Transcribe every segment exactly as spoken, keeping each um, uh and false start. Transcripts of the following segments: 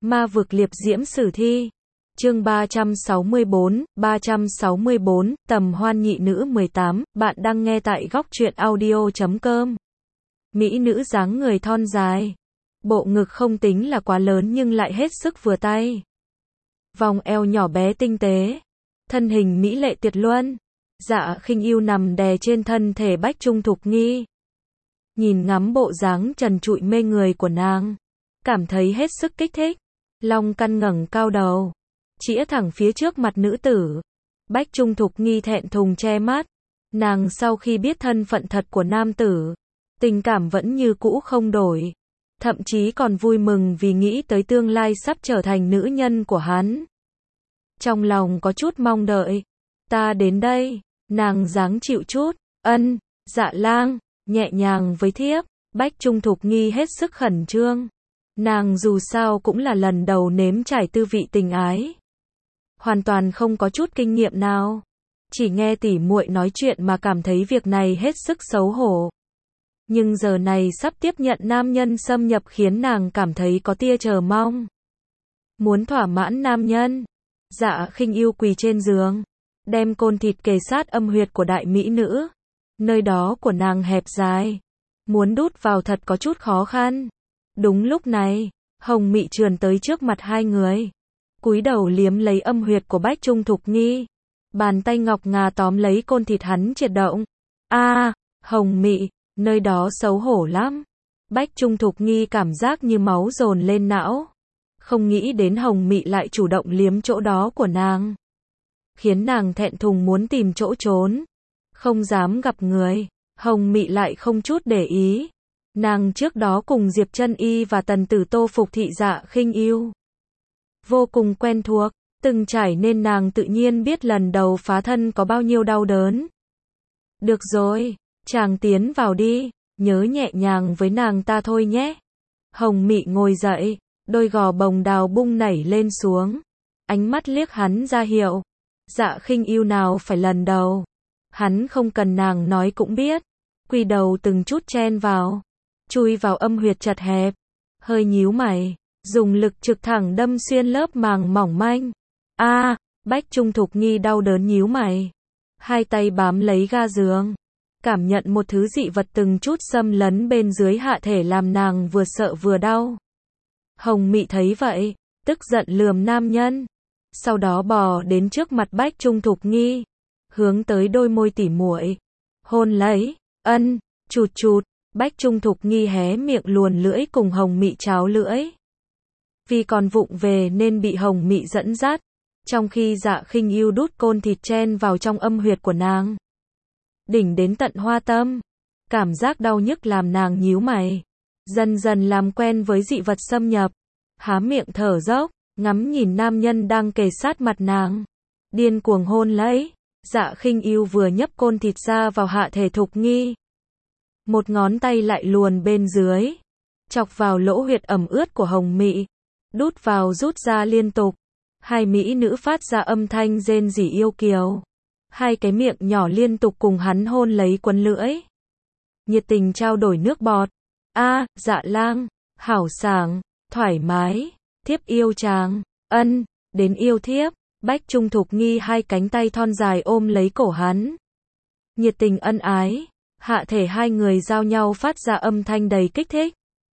Ma vực liệp diễm sử thi. Chương ba trăm sáu mươi bốn, ba trăm sáu mươi bốn, tầm hoan nhị nữ mười tám, bạn đang nghe tại góc truyện audio chấm com. Mỹ nữ dáng người thon dài. Bộ ngực không tính là quá lớn nhưng lại hết sức vừa tay. Vòng eo nhỏ bé tinh tế. Thân hình mỹ lệ tuyệt luân. Dạ Khinh Yêu nằm đè trên thân thể Bách Trung Thục Nghi. Nhìn ngắm bộ dáng trần trụi mê người của nàng. Cảm thấy hết sức kích thích. Long căn ngẩng cao đầu. Chĩa thẳng phía trước mặt nữ tử. Bách Trung Thục Nghi thẹn thùng che mắt. Nàng sau khi biết thân phận thật của nam tử, tình cảm vẫn như cũ không đổi. Thậm chí còn vui mừng vì nghĩ tới tương lai sắp trở thành nữ nhân của hắn. Trong lòng có chút mong đợi. Ta đến đây. Nàng dáng chịu chút. Ân. Dạ lang. Nhẹ nhàng với thiếp. Bách Trung Thục Nghi hết sức khẩn trương. Nàng dù sao cũng là lần đầu nếm trải tư vị tình ái. Hoàn toàn không có chút kinh nghiệm nào. Chỉ nghe tỉ muội nói chuyện mà cảm thấy việc này hết sức xấu hổ. Nhưng giờ này sắp tiếp nhận nam nhân xâm nhập khiến nàng cảm thấy có tia chờ mong. Muốn thỏa mãn nam nhân. Dạ Khinh Yêu quỳ trên giường. Đem côn thịt kề sát âm huyệt của đại mỹ nữ. Nơi đó của nàng hẹp dài. Muốn đút vào thật có chút khó khăn. Đúng lúc này, Hồng Mị trườn tới trước mặt hai người. Cúi đầu liếm lấy âm huyệt của Bách Trung Thục Nghi. Bàn tay ngọc ngà tóm lấy côn thịt hắn triệt động. A, à, Hồng Mị, nơi đó xấu hổ lắm. Bách Trung Thục Nghi cảm giác như máu dồn lên não. Không nghĩ đến Hồng Mị lại chủ động liếm chỗ đó của nàng. Khiến nàng thẹn thùng muốn tìm chỗ trốn. Không dám gặp người. Hồng Mị lại không chút để ý. Nàng trước đó cùng Diệp Chân Y và Tần Tử Tô phục thị Dạ Khinh Yêu. Vô cùng quen thuộc, từng trải nên nàng tự nhiên biết lần đầu phá thân có bao nhiêu đau đớn. Được rồi, chàng tiến vào đi, nhớ nhẹ nhàng với nàng ta thôi nhé. Hồng Mị ngồi dậy, đôi gò bồng đào bung nảy lên xuống. Ánh mắt liếc hắn ra hiệu. Dạ Khinh Yêu nào phải lần đầu. Hắn không cần nàng nói cũng biết. Quỳ đầu từng chút chen vào. Chui vào âm huyệt chật hẹp. Hơi nhíu mày. Dùng lực trực thẳng đâm xuyên lớp màng mỏng manh. A, à, Bách Trung Thục Nghi đau đớn nhíu mày. Hai tay bám lấy ga giường. Cảm nhận một thứ dị vật từng chút xâm lấn bên dưới hạ thể làm nàng vừa sợ vừa đau. Hồng Mị thấy vậy, tức giận lườm nam nhân. Sau đó bò đến trước mặt Bách Trung Thục Nghi. Hướng tới đôi môi tỉ muội. Hôn lấy, ân, chụt chụt. Bách Trung Thục Nghi hé miệng luồn lưỡi cùng Hồng Mị cháo lưỡi. Vì còn vụng về nên bị Hồng Mị dẫn dắt. Trong khi Dạ Khinh Yêu đút côn thịt chen vào trong âm huyệt của nàng. Đỉnh đến tận hoa tâm. Cảm giác đau nhức làm nàng nhíu mày. Dần dần làm quen với dị vật xâm nhập. Há miệng thở dốc, ngắm nhìn nam nhân đang kề sát mặt nàng. Điên cuồng hôn lấy. Dạ Khinh Yêu vừa nhấp côn thịt ra vào hạ thể Thục Nghi. Một ngón tay lại luồn bên dưới. Chọc vào lỗ huyệt ẩm ướt của Hồng Mị. Đút vào rút ra liên tục. Hai mỹ nữ phát ra âm thanh rên rỉ yêu kiều. Hai cái miệng nhỏ liên tục cùng hắn hôn lấy quấn lưỡi. Nhiệt tình trao đổi nước bọt. A, à, Dạ lang, hảo sảng, thoải mái, thiếp yêu chàng, ân, đến yêu thiếp. Bách Trung Thục Nghi hai cánh tay thon dài ôm lấy cổ hắn. Nhiệt tình ân ái. Hạ thể hai người giao nhau phát ra âm thanh đầy kích thích.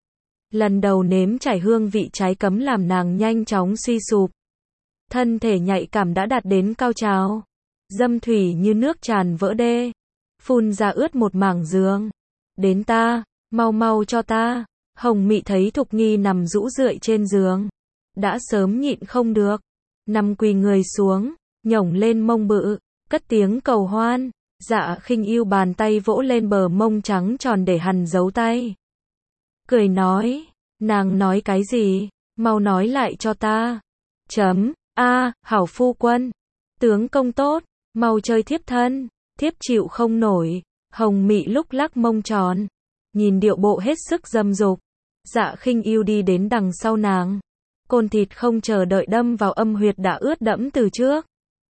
Lần đầu nếm trải hương vị trái cấm làm nàng nhanh chóng suy sụp. Thân thể nhạy cảm đã đạt đến cao trào. Dâm thủy như nước tràn vỡ đê. Phun ra ướt một mảng giường. Đến ta, mau mau cho ta. Hồng Mị thấy Thục Nghi nằm rũ rượi trên giường. Đã sớm nhịn không được. Nằm quỳ người xuống, nhổng lên mông bự, cất tiếng cầu hoan. Dạ Khinh Yêu bàn tay vỗ lên bờ mông trắng tròn để hằn dấu tay. Cười nói, nàng nói cái gì, mau nói lại cho ta. Chấm, a, à, hảo phu quân, tướng công tốt, mau chơi thiếp thân, thiếp chịu không nổi. Hồng Mị lúc lắc mông tròn, nhìn điệu bộ hết sức dâm dục. Dạ Khinh Yêu đi đến đằng sau nàng. Côn thịt không chờ đợi đâm vào âm huyệt đã ướt đẫm từ trước.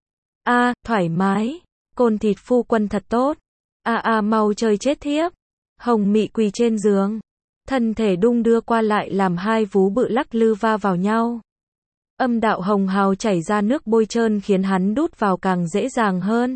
A, à, thoải mái. Côn thịt phu quân thật tốt. A à, a à, mau chơi chết thiếp. Hồng Mị quỳ trên giường. Thân thể đung đưa qua lại làm hai vú bự lắc lư va vào nhau. Âm đạo hồng hào chảy ra nước bôi trơn khiến hắn đút vào càng dễ dàng hơn.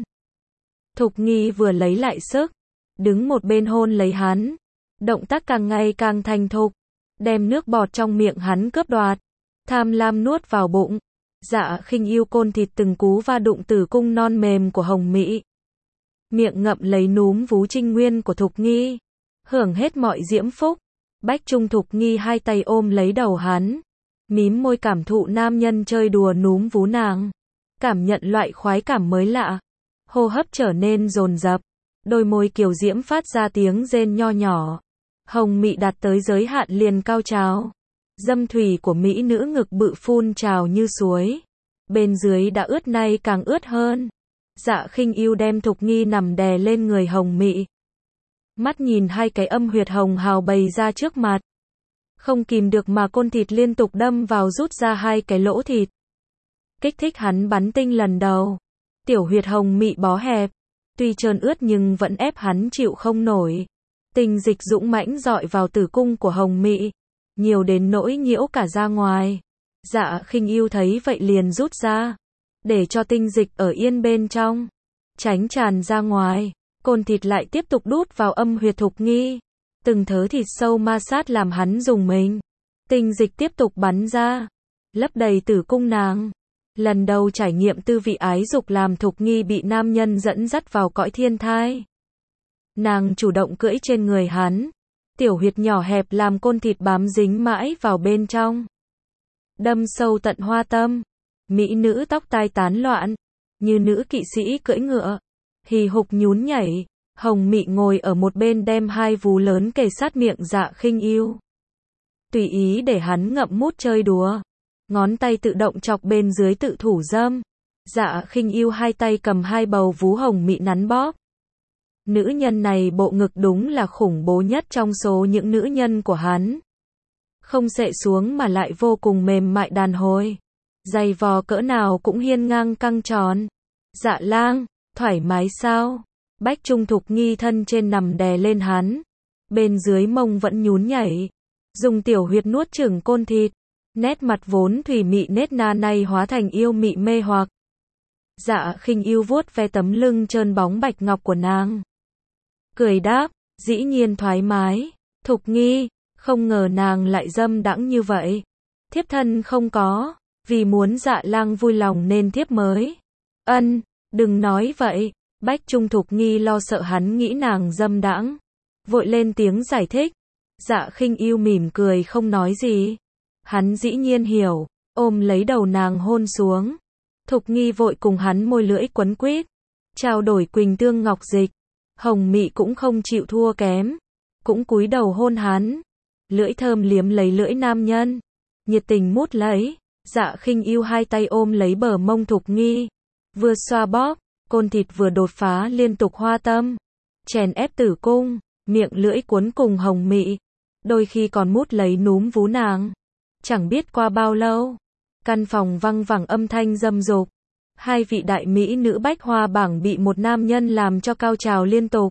Thục Nghi vừa lấy lại sức, đứng một bên hôn lấy hắn. Động tác càng ngày càng thành thục, đem nước bọt trong miệng hắn cướp đoạt, tham lam nuốt vào bụng. Dạ Khinh Yêu côn thịt từng cú va đụng tử cung non mềm của Hồng Mị. Miệng ngậm lấy núm vú trinh nguyên của Thục Nghi, hưởng hết mọi diễm phúc. Bách Trung Thục Nghi hai tay ôm lấy đầu hắn, mím môi cảm thụ nam nhân chơi đùa núm vú nàng, cảm nhận loại khoái cảm mới lạ. Hô hấp trở nên dồn dập, đôi môi kiều diễm phát ra tiếng rên nho nhỏ. Hồng Mị đạt tới giới hạn liền cao trào. Dâm thủy của mỹ nữ ngực bự phun trào như suối. Bên dưới đã ướt nay càng ướt hơn. Dạ Khinh Yêu đem Thục Nghi nằm đè lên người Hồng Mị. Mắt nhìn hai cái âm huyệt hồng hào bày ra trước mặt. Không kìm được mà côn thịt liên tục đâm vào rút ra hai cái lỗ thịt. Kích thích hắn bắn tinh lần đầu. Tiểu huyệt Hồng Mị bó hẹp. Tuy trơn ướt nhưng vẫn ép hắn chịu không nổi. Tinh dịch dũng mãnh dọi vào tử cung của Hồng Mị, nhiều đến nỗi nhiễu cả ra ngoài. Dạ Khinh Yêu thấy vậy liền rút ra, để cho tinh dịch ở yên bên trong, tránh tràn ra ngoài. Côn thịt lại tiếp tục đút vào âm huyệt Thục Nghi, từng thớ thịt sâu ma sát làm hắn rùng mình. Tinh dịch tiếp tục bắn ra, lấp đầy tử cung nàng. Lần đầu trải nghiệm tư vị ái dục làm Thục Nghi bị nam nhân dẫn dắt vào cõi thiên thai. Nàng chủ động cưỡi trên người hắn, tiểu huyệt nhỏ hẹp làm côn thịt bám dính mãi vào bên trong. Đâm sâu tận hoa tâm, mỹ nữ tóc tai tán loạn, như nữ kỵ sĩ cưỡi ngựa, hì hục nhún nhảy. Hồng Mị ngồi ở một bên đem hai vú lớn kề sát miệng Dạ Khinh Yêu. Tùy ý để hắn ngậm mút chơi đùa, ngón tay tự động chọc bên dưới tự thủ dâm. Dạ Khinh Yêu hai tay cầm hai bầu vú Hồng Mị nắn bóp. Nữ nhân này bộ ngực đúng là khủng bố nhất trong số những nữ nhân của hắn. Không xệ xuống mà lại vô cùng mềm mại đàn hồi. Giày vò cỡ nào cũng hiên ngang căng tròn. Dạ Lang, thoải mái sao? Bách Trung Thục Nghi thân trên nằm đè lên hắn. Bên dưới mông vẫn nhún nhảy. Dùng tiểu huyệt nuốt chửng côn thịt. Nét mặt vốn thủy mị nết na nay hóa thành yêu mị mê hoặc. Dạ Khinh Yêu vuốt ve tấm lưng trơn bóng bạch ngọc của nàng. Cười đáp, dĩ nhiên thoải mái. Thục Nghi, không ngờ nàng lại dâm đãng như vậy. Thiếp thân không có, vì muốn Dạ Lang vui lòng nên thiếp mới. Ân, đừng nói vậy. Bách Trung Thục Nghi lo sợ hắn nghĩ nàng dâm đãng, vội lên tiếng giải thích. Dạ Khinh Yêu mỉm cười không nói gì. Hắn dĩ nhiên hiểu, ôm lấy đầu nàng hôn xuống. Thục Nghi vội cùng hắn môi lưỡi quấn quýt, trao đổi quỳnh tương ngọc dịch. Hồng Mị cũng không chịu thua kém, cũng cúi đầu hôn hắn. Lưỡi thơm liếm lấy lưỡi nam nhân, nhiệt tình mút lấy. Dạ Khinh Yêu hai tay ôm lấy bờ mông Thục Nghi, vừa xoa bóp, côn thịt vừa đột phá liên tục hoa tâm, chèn ép tử cung, miệng lưỡi cuốn cùng Hồng Mị, đôi khi còn mút lấy núm vú nàng. Chẳng biết qua bao lâu, căn phòng văng vẳng âm thanh dâm dục. Hai vị đại mỹ nữ bách hoa bảng bị một nam nhân làm cho cao trào liên tục.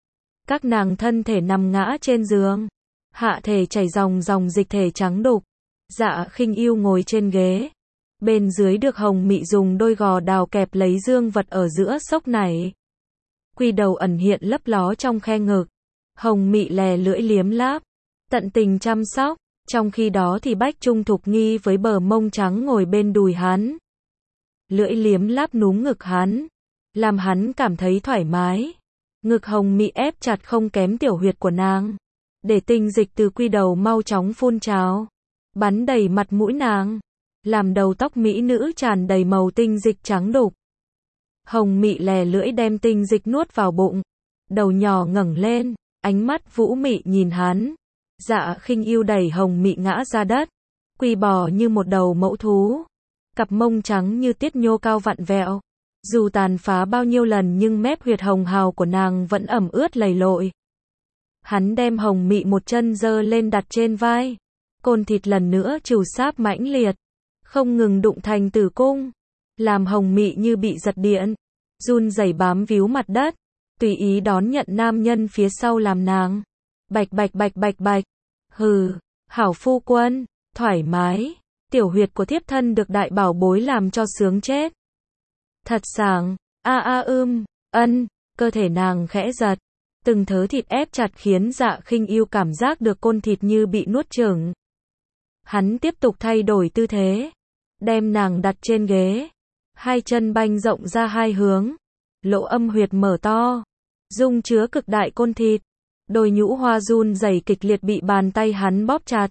Các nàng thân thể nằm ngã trên giường, hạ thể chảy dòng dòng dịch thể trắng đục. Dạ Khinh Yêu ngồi trên ghế, bên dưới được Hồng Mị dùng đôi gò đào kẹp lấy dương vật ở giữa xốc này. Quy đầu ẩn hiện lấp ló trong khe ngực. Hồng Mị lè lưỡi liếm láp, tận tình chăm sóc. Trong khi đó thì Bách Trung Thục Nghi với bờ mông trắng ngồi bên đùi hắn, lưỡi liếm láp núm ngực hắn, làm hắn cảm thấy thoải mái. Ngực Hồng Mị ép chặt không kém tiểu huyệt của nàng, để tinh dịch từ quy đầu mau chóng phun trào, bắn đầy mặt mũi nàng, làm đầu tóc mỹ nữ tràn đầy màu tinh dịch trắng đục. Hồng Mị lè lưỡi đem tinh dịch nuốt vào bụng, đầu nhỏ ngẩng lên, ánh mắt vũ mị nhìn hắn. Dạ Khinh Yêu đẩy Hồng Mị ngã ra đất, quỳ bò như một đầu mẫu thú, cặp mông trắng như tiết nhô cao vặn vẹo. Dù tàn phá bao nhiêu lần nhưng mép huyệt hồng hào của nàng vẫn ẩm ướt lầy lội. Hắn đem Hồng Mị một chân giơ lên đặt trên vai, côn thịt lần nữa trù sáp mãnh liệt, không ngừng đụng thành tử cung, làm Hồng Mị như bị giật điện, run rẩy bám víu mặt đất, tùy ý đón nhận nam nhân phía sau làm nàng bạch bạch bạch bạch bạch. Hừ, hảo phu quân, thoải mái. Tiểu huyệt của thiếp thân được đại bảo bối làm cho sướng chết. Thật sảng, a a ưm, ân, cơ thể nàng khẽ giật. Từng thớ thịt ép chặt khiến Dạ Khinh Yêu cảm giác được côn thịt như bị nuốt chửng. Hắn tiếp tục thay đổi tư thế, đem nàng đặt trên ghế, hai chân banh rộng ra hai hướng, lỗ âm huyệt mở to, dung chứa cực đại côn thịt, đôi nhũ hoa run rẩy kịch liệt bị bàn tay hắn bóp chặt.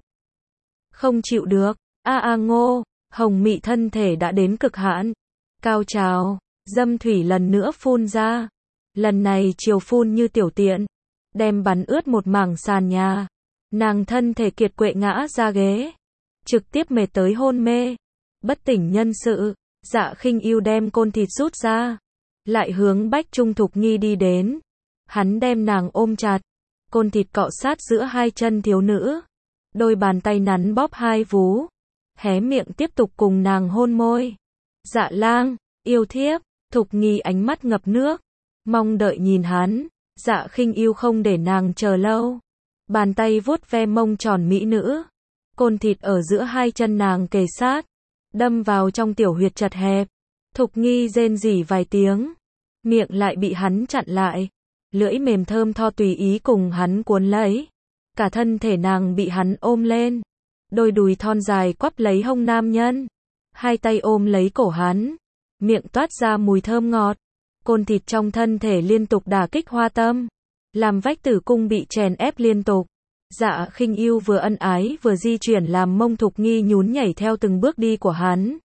Không chịu được, a a ngô, hồng mị thân thể đã đến cực hạn, cao trào, dâm thủy lần nữa phun ra, lần này chiều phun như tiểu tiện, đem bắn ướt một mảng sàn nhà, nàng thân thể kiệt quệ ngã ra ghế, trực tiếp mệt tới hôn mê, bất tỉnh nhân sự. Dạ Khinh Yêu đem côn thịt rút ra, lại hướng Bách Trung Thục Nghi đi đến, hắn đem nàng ôm chặt, côn thịt cọ sát giữa hai chân thiếu nữ, đôi bàn tay nắn bóp hai vú, hé miệng tiếp tục cùng nàng hôn môi. Dạ lang, yêu thiếp, Thục Nghi ánh mắt ngập nước, mong đợi nhìn hắn. Dạ Khinh Yêu không để nàng chờ lâu, bàn tay vuốt ve mông tròn mỹ nữ, côn thịt ở giữa hai chân nàng kề sát, đâm vào trong tiểu huyệt chật hẹp. Thục Nghi rên rỉ vài tiếng, miệng lại bị hắn chặn lại, lưỡi mềm thơm tho tùy ý cùng hắn cuốn lấy, cả thân thể nàng bị hắn ôm lên, đôi đùi thon dài quắp lấy hông nam nhân, hai tay ôm lấy cổ hắn, miệng toát ra mùi thơm ngọt, côn thịt trong thân thể liên tục đả kích hoa tâm, làm vách tử cung bị chèn ép liên tục. Dạ Khinh Yêu vừa ân ái vừa di chuyển làm mông Thục Nghi nhún nhảy theo từng bước đi của hắn.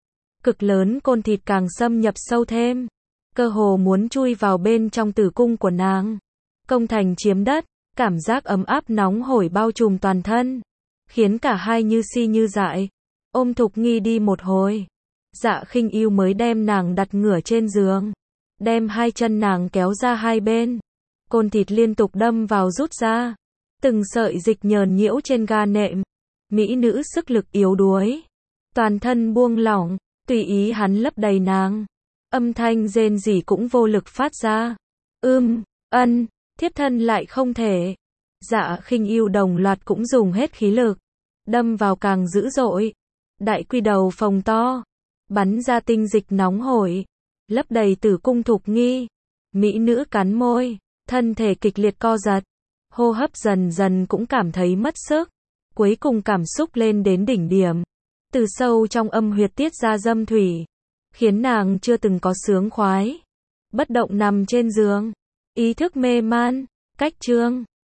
Cực lớn côn thịt càng xâm nhập sâu thêm, cơ hồ muốn chui vào bên trong tử cung của nàng. Công thành chiếm đất, cảm giác ấm áp nóng hổi bao trùm toàn thân, khiến cả hai như si như dại. Ôm Thục Nghi đi một hồi, Dạ Khinh Yêu mới đem nàng đặt ngửa trên giường, đem hai chân nàng kéo ra hai bên, côn thịt liên tục đâm vào rút ra, từng sợi dịch nhờn nhiễu trên ga nệm. Mỹ nữ sức lực yếu đuối, toàn thân buông lỏng, tùy ý hắn lấp đầy nàng, âm thanh rên rỉ cũng vô lực phát ra. Ưm, ân, thiếp thân lại không thể. Dạ Khinh Yêu đồng loạt cũng dùng hết khí lực, đâm vào càng dữ dội, đại quy đầu phồng to, bắn ra tinh dịch nóng hổi, lấp đầy tử cung Thục Nghi. Mỹ nữ cắn môi, thân thể kịch liệt co giật, hô hấp dần dần cũng cảm thấy mất sức, cuối cùng cảm xúc lên đến đỉnh điểm, từ sâu trong âm huyệt tiết ra dâm thủy, khiến nàng chưa từng có sướng khoái, bất động nằm trên giường, ý thức mê man. Cách chương